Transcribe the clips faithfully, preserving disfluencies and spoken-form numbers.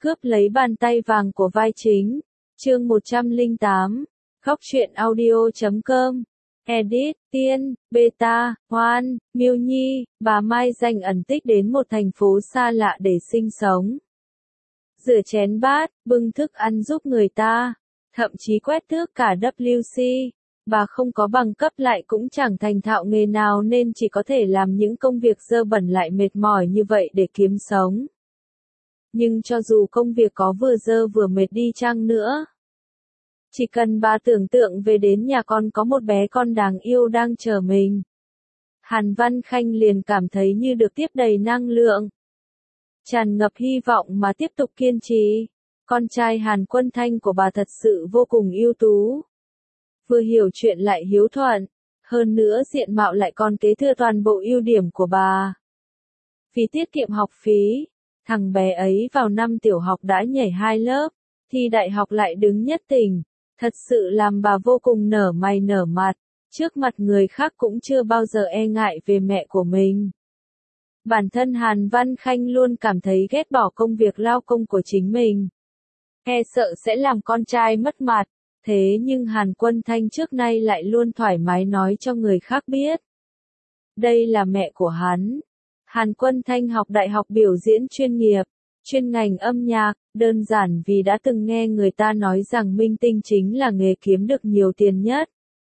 Cướp lấy bàn tay vàng của vai chính. Chương một trăm lẻ tám. Khóc chuyện audio chấm com. Edit, Tiên, Beta, Hoan, Miêu Nhi, bà Mai dành ẩn tích đến một thành phố xa lạ để sinh sống. Rửa chén bát, bưng thức ăn giúp người ta, thậm chí quét tước cả W C. Bà không có bằng cấp lại cũng chẳng thành thạo nghề nào nên chỉ có thể làm những công việc dơ bẩn lại mệt mỏi như vậy để kiếm sống. Nhưng cho dù công việc có vừa dơ vừa mệt đi chăng nữa, chỉ cần bà tưởng tượng về đến nhà con có một bé con đáng yêu đang chờ mình, Hàn Văn Khanh liền cảm thấy như được tiếp đầy năng lượng, tràn ngập hy vọng mà tiếp tục kiên trì. Con trai Hàn Quân Thanh của bà thật sự vô cùng ưu tú, vừa hiểu chuyện lại hiếu thuận, hơn nữa diện mạo lại còn kế thừa toàn bộ ưu điểm của bà. Vì tiết kiệm học phí, thằng bé ấy vào năm tiểu học đã nhảy hai lớp, thi đại học lại đứng nhất tỉnh, thật sự làm bà vô cùng nở mày nở mặt, trước mặt người khác cũng chưa bao giờ e ngại về mẹ của mình. Bản thân Hàn Văn Khanh luôn cảm thấy ghét bỏ công việc lao công của chính mình, e sợ sẽ làm con trai mất mặt, thế nhưng Hàn Quân Thanh trước nay lại luôn thoải mái nói cho người khác biết. Đây là mẹ của hắn. Hàn Quân Thanh học đại học biểu diễn chuyên nghiệp, chuyên ngành âm nhạc, đơn giản vì đã từng nghe người ta nói rằng minh tinh chính là nghề kiếm được nhiều tiền nhất.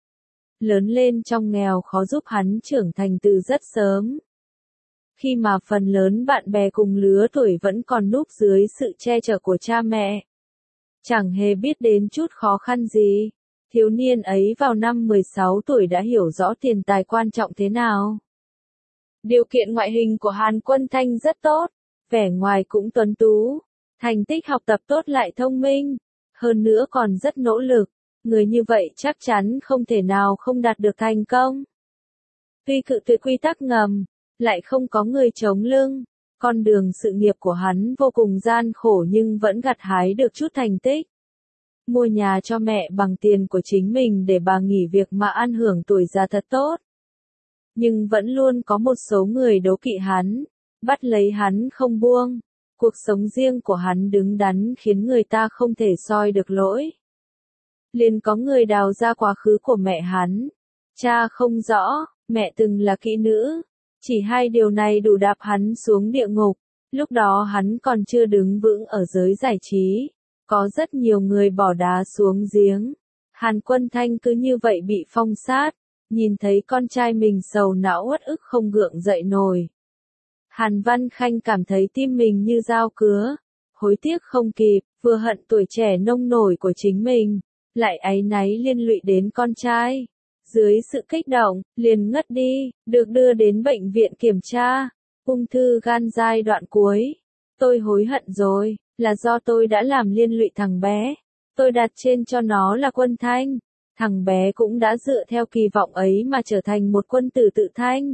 Lớn lên trong nghèo khó giúp hắn trưởng thành từ rất sớm. Khi mà phần lớn bạn bè cùng lứa tuổi vẫn còn núp dưới sự che chở của cha mẹ, chẳng hề biết đến chút khó khăn gì, thiếu niên ấy vào năm mười sáu tuổi đã hiểu rõ tiền tài quan trọng thế nào. Điều kiện ngoại hình của Hàn Quân Thanh rất tốt, vẻ ngoài cũng tuấn tú, thành tích học tập tốt lại thông minh, hơn nữa còn rất nỗ lực, người như vậy chắc chắn không thể nào không đạt được thành công. Tuy cự tuyệt quy tắc ngầm, lại không có người chống lưng, con đường sự nghiệp của hắn vô cùng gian khổ nhưng vẫn gặt hái được chút thành tích. Mua nhà cho mẹ bằng tiền của chính mình để bà nghỉ việc mà ăn hưởng tuổi già thật tốt. Nhưng vẫn luôn có một số người đố kỵ hắn, bắt lấy hắn không buông. Cuộc sống riêng của hắn đứng đắn khiến người ta không thể soi được lỗi. Liền có người đào ra quá khứ của mẹ hắn. Cha không rõ, mẹ từng là kỹ nữ. Chỉ hai điều này đủ đạp hắn xuống địa ngục. Lúc đó hắn còn chưa đứng vững ở giới giải trí. Có rất nhiều người bỏ đá xuống giếng. Hàn Quân Thanh cứ như vậy bị phong sát. Nhìn thấy con trai mình sầu não uất ức không gượng dậy nổi. Hàn Văn Khanh cảm thấy tim mình như dao cứa. Hối tiếc không kịp, vừa hận tuổi trẻ nông nổi của chính mình, lại áy náy liên lụy đến con trai. Dưới sự kích động, liền ngất đi, được đưa đến bệnh viện kiểm tra. Ung thư gan giai đoạn cuối. Tôi hối hận rồi, là do tôi đã làm liên lụy thằng bé. Tôi đặt trên cho nó là Quân Thanh. Thằng bé cũng đã dựa theo kỳ vọng ấy mà trở thành một quân tử tự thanh.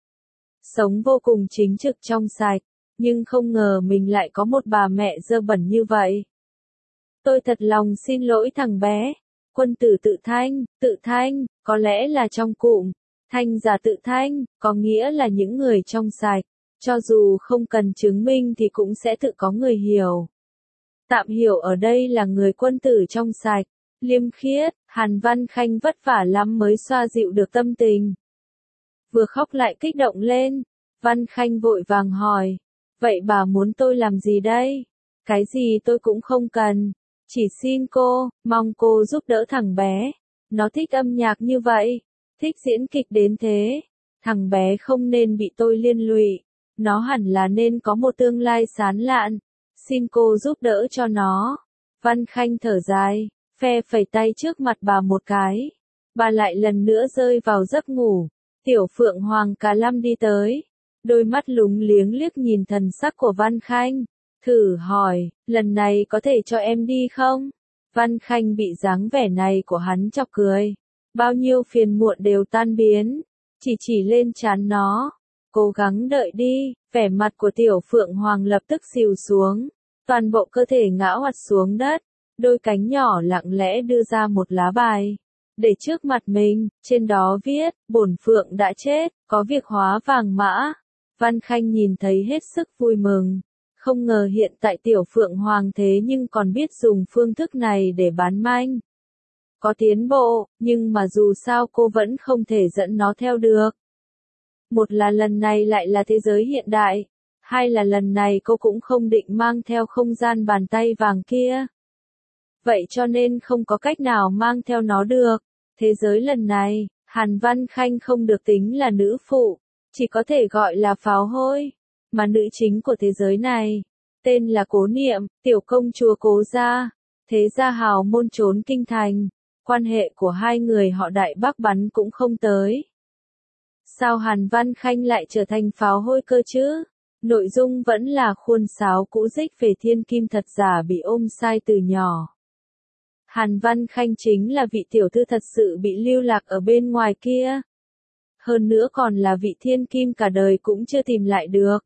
Sống vô cùng chính trực trong sạch, nhưng không ngờ mình lại có một bà mẹ dơ bẩn như vậy. Tôi thật lòng xin lỗi thằng bé. Quân tử tự thanh, tự thanh, có lẽ là trong cụm, thanh giả tự thanh, có nghĩa là những người trong sạch, cho dù không cần chứng minh thì cũng sẽ tự có người hiểu. Tạm hiểu ở đây là người quân tử trong sạch, liêm khiết. Hàn Văn Khanh vất vả lắm mới xoa dịu được tâm tình. Vừa khóc lại kích động lên, Văn Khanh vội vàng hỏi, vậy bà muốn tôi làm gì đây? Cái gì tôi cũng không cần, chỉ xin cô, mong cô giúp đỡ thằng bé. Nó thích âm nhạc như vậy, thích diễn kịch đến thế. Thằng bé không nên bị tôi liên lụy, nó hẳn là nên có một tương lai sáng lạn. Xin cô giúp đỡ cho nó. Văn Khanh thở dài, phe phẩy tay trước mặt bà một cái. Bà lại lần nữa rơi vào giấc ngủ. Tiểu Phượng Hoàng Cà Lâm đi tới, đôi mắt lúng liếng liếc nhìn thần sắc của Văn Khanh, thử hỏi, lần này có thể cho em đi không? Văn Khanh bị dáng vẻ này của hắn chọc cười, bao nhiêu phiền muộn đều tan biến, chỉ chỉ lên trán nó, cố gắng đợi đi. Vẻ mặt của Tiểu Phượng Hoàng lập tức xìu xuống, toàn bộ cơ thể ngã oặt xuống đất, đôi cánh nhỏ lặng lẽ đưa ra một lá bài. Để trước mặt mình, trên đó viết, bổn phượng đã chết, có việc hóa vàng mã. Văn Khanh nhìn thấy hết sức vui mừng, Không ngờ hiện tại Tiểu Phượng Hoàng thế nhưng còn biết dùng phương thức này để bán manh. Có tiến bộ, nhưng mà dù sao cô vẫn không thể dẫn nó theo được. Một là lần này lại là thế giới hiện đại, hai là lần này cô cũng không định mang theo không gian bàn tay vàng kia. Vậy cho nên không có cách nào mang theo nó được. Thế giới lần này, Hàn Văn Khanh không được tính là nữ phụ, chỉ có thể gọi là pháo hôi. Mà nữ chính của thế giới này, tên là Cố Niệm, tiểu công chúa Cố gia, thế gia hào môn trốn kinh thành. Quan hệ của hai người họ Đại Bác bắn cũng không tới. Sao Hàn Văn Khanh lại trở thành pháo hôi cơ chứ? Nội dung vẫn là khuôn sáo cũ dích về thiên kim thật giả bị ôm sai từ nhỏ. Hàn Văn Khanh chính là vị tiểu thư thật sự bị lưu lạc ở bên ngoài kia. Hơn nữa còn là vị thiên kim cả đời cũng chưa tìm lại được.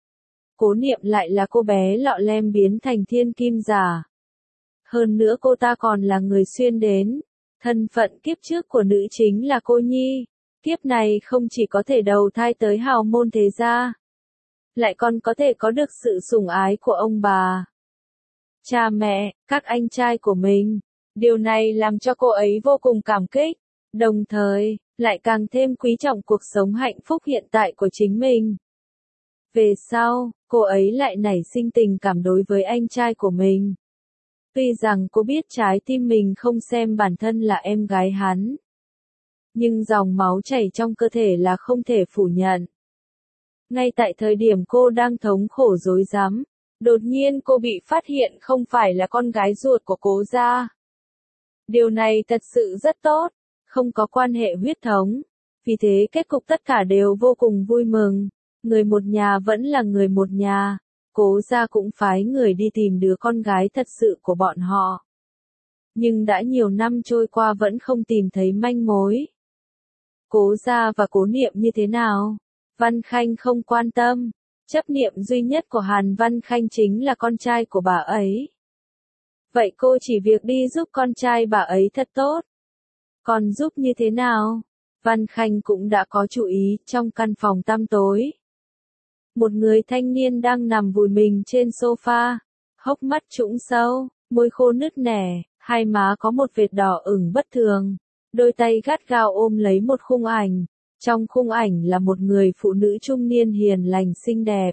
Cố Niệm lại là cô bé lọ lem biến thành thiên kim giả. Hơn nữa cô ta còn là người xuyên đến. Thân phận kiếp trước của nữ chính là cô nhi. Kiếp này không chỉ có thể đầu thai tới hào môn thế gia, lại còn có thể có được sự sủng ái của ông bà, cha mẹ, các anh trai của mình. Điều này làm cho cô ấy vô cùng cảm kích, đồng thời, lại càng thêm quý trọng cuộc sống hạnh phúc hiện tại của chính mình. Về sau, cô ấy lại nảy sinh tình cảm đối với anh trai của mình. Tuy rằng cô biết trái tim mình không xem bản thân là em gái hắn, nhưng dòng máu chảy trong cơ thể là không thể phủ nhận. Ngay tại thời điểm cô đang thống khổ rối rắm, đột nhiên cô bị phát hiện không phải là con gái ruột của Cố gia. Điều này thật sự rất tốt, không có quan hệ huyết thống. Vì thế kết cục tất cả đều vô cùng vui mừng. Người một nhà vẫn là người một nhà. Cố gia cũng phái người đi tìm đứa con gái thật sự của bọn họ. Nhưng đã nhiều năm trôi qua vẫn không tìm thấy manh mối. Cố gia và Cố Niệm như thế nào? Văn Khanh không quan tâm. Chấp niệm duy nhất của Hàn Văn Khanh chính là con trai của bà ấy. Vậy cô chỉ việc đi giúp con trai bà ấy thật tốt. Còn giúp như thế nào? Văn Khanh cũng đã có chú ý trong căn phòng tăm tối. Một người thanh niên đang nằm vùi mình trên sofa, hốc mắt trũng sâu, môi khô nứt nẻ, hai má có một vệt đỏ ửng bất thường. Đôi tay gắt gao ôm lấy một khung ảnh. Trong khung ảnh là một người phụ nữ trung niên hiền lành xinh đẹp.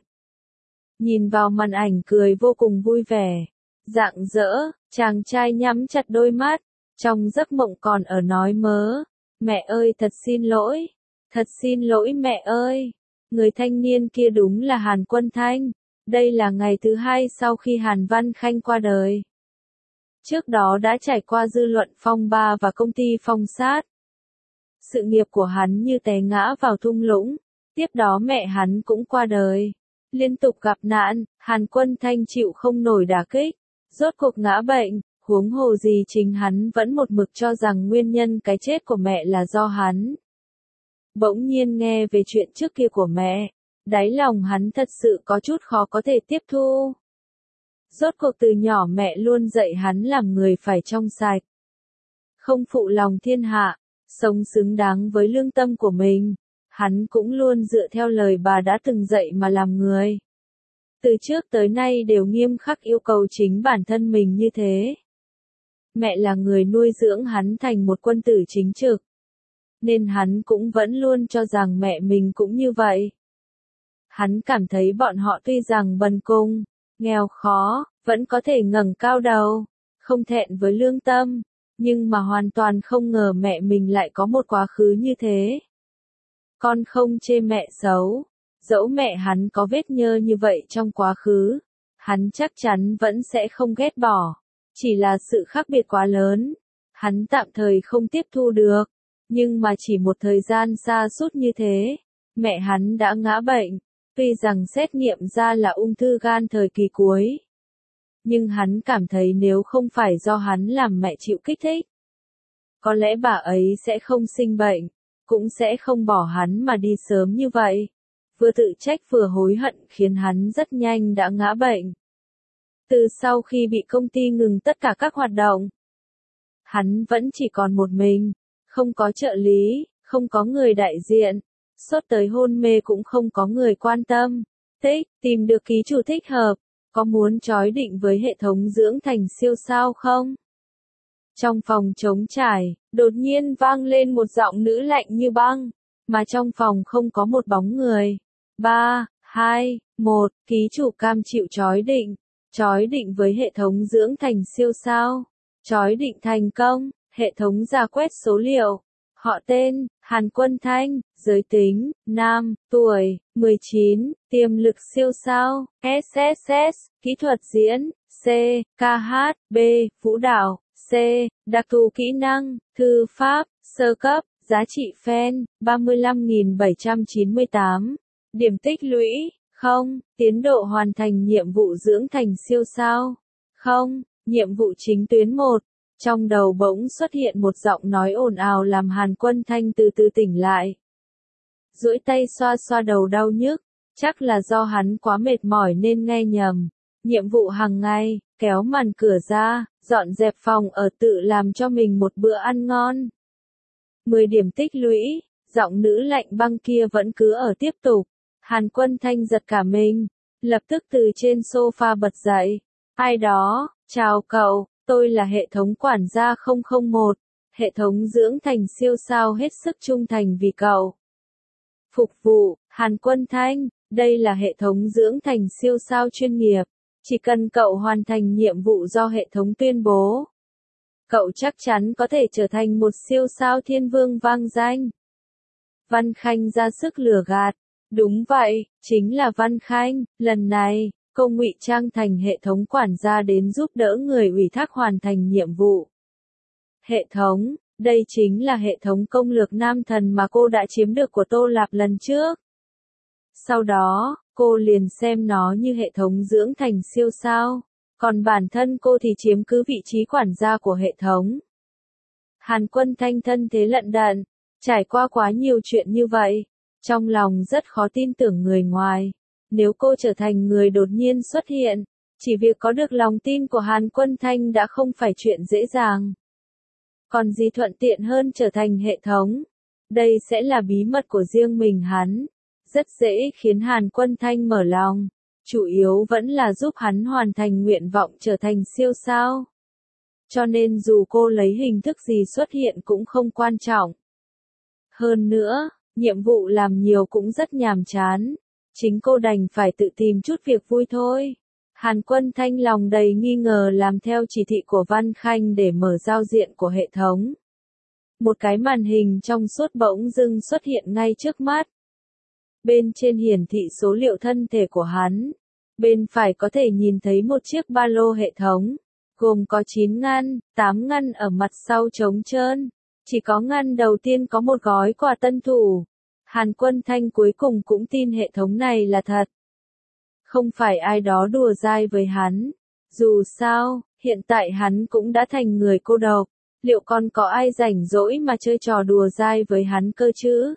Nhìn vào màn ảnh cười vô cùng vui vẻ. Rạng rỡ, chàng trai nhắm chặt đôi mắt. Trong giấc mộng còn ở nói mớ. Mẹ ơi thật xin lỗi. Thật xin lỗi mẹ ơi. Người thanh niên kia đúng là Hàn Quân Thanh. Đây là ngày thứ hai sau khi Hàn Văn Khanh qua đời. Trước đó đã trải qua dư luận phong ba và công ty phong sát. Sự nghiệp của hắn như té ngã vào thung lũng. Tiếp đó mẹ hắn cũng qua đời. Liên tục gặp nạn, Hàn Quân Thanh chịu không nổi đả kích. Rốt cuộc ngã bệnh, huống hồ gì chính hắn vẫn một mực cho rằng nguyên nhân cái chết của mẹ là do hắn. Bỗng nhiên nghe về chuyện trước kia của mẹ, đáy lòng hắn thật sự có chút khó có thể tiếp thu. Rốt cuộc từ nhỏ mẹ luôn dạy hắn làm người phải trong sạch. Không phụ lòng thiên hạ, sống xứng đáng với lương tâm của mình. Hắn cũng luôn dựa theo lời bà đã từng dạy mà làm người. Từ trước tới nay đều nghiêm khắc yêu cầu chính bản thân mình như thế. Mẹ là người nuôi dưỡng hắn thành một quân tử chính trực. Nên hắn cũng vẫn luôn cho rằng mẹ mình cũng như vậy. Hắn cảm thấy bọn họ tuy rằng bần cùng, nghèo khó, vẫn có thể ngẩng cao đầu, không thẹn với lương tâm, nhưng mà hoàn toàn không ngờ mẹ mình lại có một quá khứ như thế. Con không chê mẹ xấu, dẫu mẹ hắn có vết nhơ như vậy trong quá khứ, hắn chắc chắn vẫn sẽ không ghét bỏ, chỉ là sự khác biệt quá lớn, hắn tạm thời không tiếp thu được, nhưng mà chỉ một thời gian xa sút như thế, mẹ hắn đã ngã bệnh, tuy rằng xét nghiệm ra là ung thư gan thời kỳ cuối. Nhưng hắn cảm thấy nếu không phải do hắn làm mẹ chịu kích thích, có lẽ bà ấy sẽ không sinh bệnh, cũng sẽ không bỏ hắn mà đi sớm như vậy. Vừa tự trách vừa hối hận khiến hắn rất nhanh đã ngã bệnh. Từ sau khi bị công ty ngừng tất cả các hoạt động, hắn vẫn chỉ còn một mình, không có trợ lý, không có người đại diện, sốt tới hôn mê cũng không có người quan tâm. Thích, tìm được ký chủ thích hợp, có muốn chói định với hệ thống dưỡng thành siêu sao không? Trong phòng trống trải, đột nhiên vang lên một giọng nữ lạnh như băng, mà trong phòng không có một bóng người. ba, hai, một, ký chủ cam chịu chói định. Chói định với hệ thống dưỡng thành siêu sao. Chói định thành công, hệ thống ra quét số liệu. Họ tên, Hàn Quân Thanh, giới tính, nam, tuổi, mười chín, tiềm lực siêu sao, ét ét ét, kỹ thuật diễn, C, ca hát, B, vũ đạo, C, đặc thù kỹ năng, thư pháp, sơ cấp, giá trị fan, ba mươi lăm nghìn bảy trăm chín mươi tám, điểm tích lũy, không, tiến độ hoàn thành nhiệm vụ dưỡng thành siêu sao, không, nhiệm vụ chính tuyến một. Trong đầu bỗng xuất hiện một giọng nói ồn ào làm Hàn Quân Thanh từ từ tỉnh lại. Duỗi tay xoa xoa đầu đau nhức, chắc là do hắn quá mệt mỏi nên nghe nhầm. Nhiệm vụ hàng ngày, kéo màn cửa ra, dọn dẹp phòng ở tự làm cho mình một bữa ăn ngon. mười điểm tích lũy, giọng nữ lạnh băng kia vẫn cứ ở tiếp tục. Hàn Quân Thanh giật cả mình, lập tức từ trên sofa bật dậy. Ai đó, chào cậu. Tôi là hệ thống quản gia không không một, hệ thống dưỡng thành siêu sao hết sức trung thành vì cậu. Phục vụ, Hàn Quân Thanh, đây là hệ thống dưỡng thành siêu sao chuyên nghiệp, chỉ cần cậu hoàn thành nhiệm vụ do hệ thống tuyên bố. Cậu chắc chắn có thể trở thành một siêu sao thiên vương vang danh. Văn Khanh ra sức lừa gạt, đúng vậy, chính là Văn Khanh, lần này. Cô ngụy trang thành hệ thống quản gia đến giúp đỡ người ủy thác hoàn thành nhiệm vụ. Hệ thống, đây chính là hệ thống công lược nam thần mà cô đã chiếm được của Tô Lạp lần trước. Sau đó, cô liền xem nó như hệ thống dưỡng thành siêu sao, còn bản thân cô thì chiếm cứ vị trí quản gia của hệ thống. Hàn Quân Thanh thân thế lận đận, trải qua quá nhiều chuyện như vậy, trong lòng rất khó tin tưởng người ngoài. Nếu cô trở thành người đột nhiên xuất hiện, chỉ việc có được lòng tin của Hàn Quân Thanh đã không phải chuyện dễ dàng. Còn gì thuận tiện hơn trở thành hệ thống? Đây sẽ là bí mật của riêng mình hắn. Rất dễ khiến Hàn Quân Thanh mở lòng. Chủ yếu vẫn là giúp hắn hoàn thành nguyện vọng trở thành siêu sao. Cho nên dù cô lấy hình thức gì xuất hiện cũng không quan trọng. Hơn nữa, nhiệm vụ làm nhiều cũng rất nhàm chán. Chính cô đành phải tự tìm chút việc vui thôi. Hàn Quân Thanh lòng đầy nghi ngờ làm theo chỉ thị của Văn Khanh để mở giao diện của hệ thống. Một cái màn hình trong suốt bỗng dưng xuất hiện ngay trước mắt. Bên trên hiển thị số liệu thân thể của hắn. Bên phải có thể nhìn thấy một chiếc ba lô hệ thống, gồm có chín ngăn, tám ngăn ở mặt sau trống trơn. Chỉ có ngăn đầu tiên có một gói quà tân thủ. Hàn Quân Thanh cuối cùng cũng tin hệ thống này là thật. Không phải ai đó đùa dai với hắn. Dù sao, hiện tại hắn cũng đã thành người cô độc. Liệu còn có ai rảnh rỗi mà chơi trò đùa dai với hắn cơ chứ?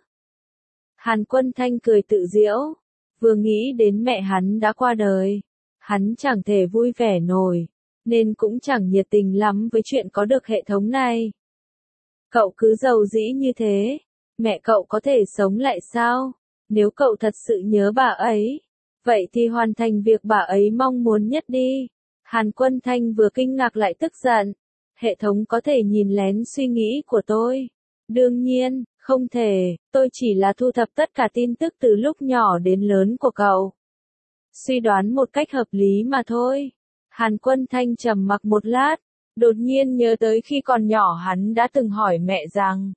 Hàn Quân Thanh cười tự giễu. Vừa nghĩ đến mẹ hắn đã qua đời. Hắn chẳng thể vui vẻ nổi. Nên cũng chẳng nhiệt tình lắm với chuyện có được hệ thống này. Cậu cứ giàu dĩ như thế. Mẹ cậu có thể sống lại sao? Nếu cậu thật sự nhớ bà ấy, vậy thì hoàn thành việc bà ấy mong muốn nhất đi. Hàn Quân Thanh vừa kinh ngạc lại tức giận. Hệ thống có thể nhìn lén suy nghĩ của tôi. Đương nhiên, không thể, tôi chỉ là thu thập tất cả tin tức từ lúc nhỏ đến lớn của cậu. Suy đoán một cách hợp lý mà thôi. Hàn Quân Thanh trầm mặc một lát, đột nhiên nhớ tới khi còn nhỏ hắn đã từng hỏi mẹ rằng: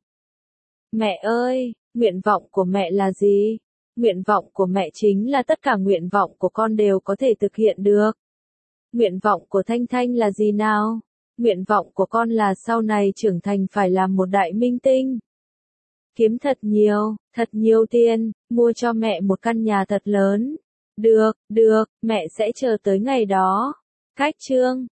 Mẹ ơi, nguyện vọng của mẹ là gì? Nguyện vọng của mẹ chính là tất cả nguyện vọng của con đều có thể thực hiện được. Nguyện vọng của Thanh Thanh là gì nào? Nguyện vọng của con là sau này trưởng thành phải làm một đại minh tinh. Kiếm thật nhiều, thật nhiều tiền, mua cho mẹ một căn nhà thật lớn. Được, được, mẹ sẽ chờ tới ngày đó. Cách chương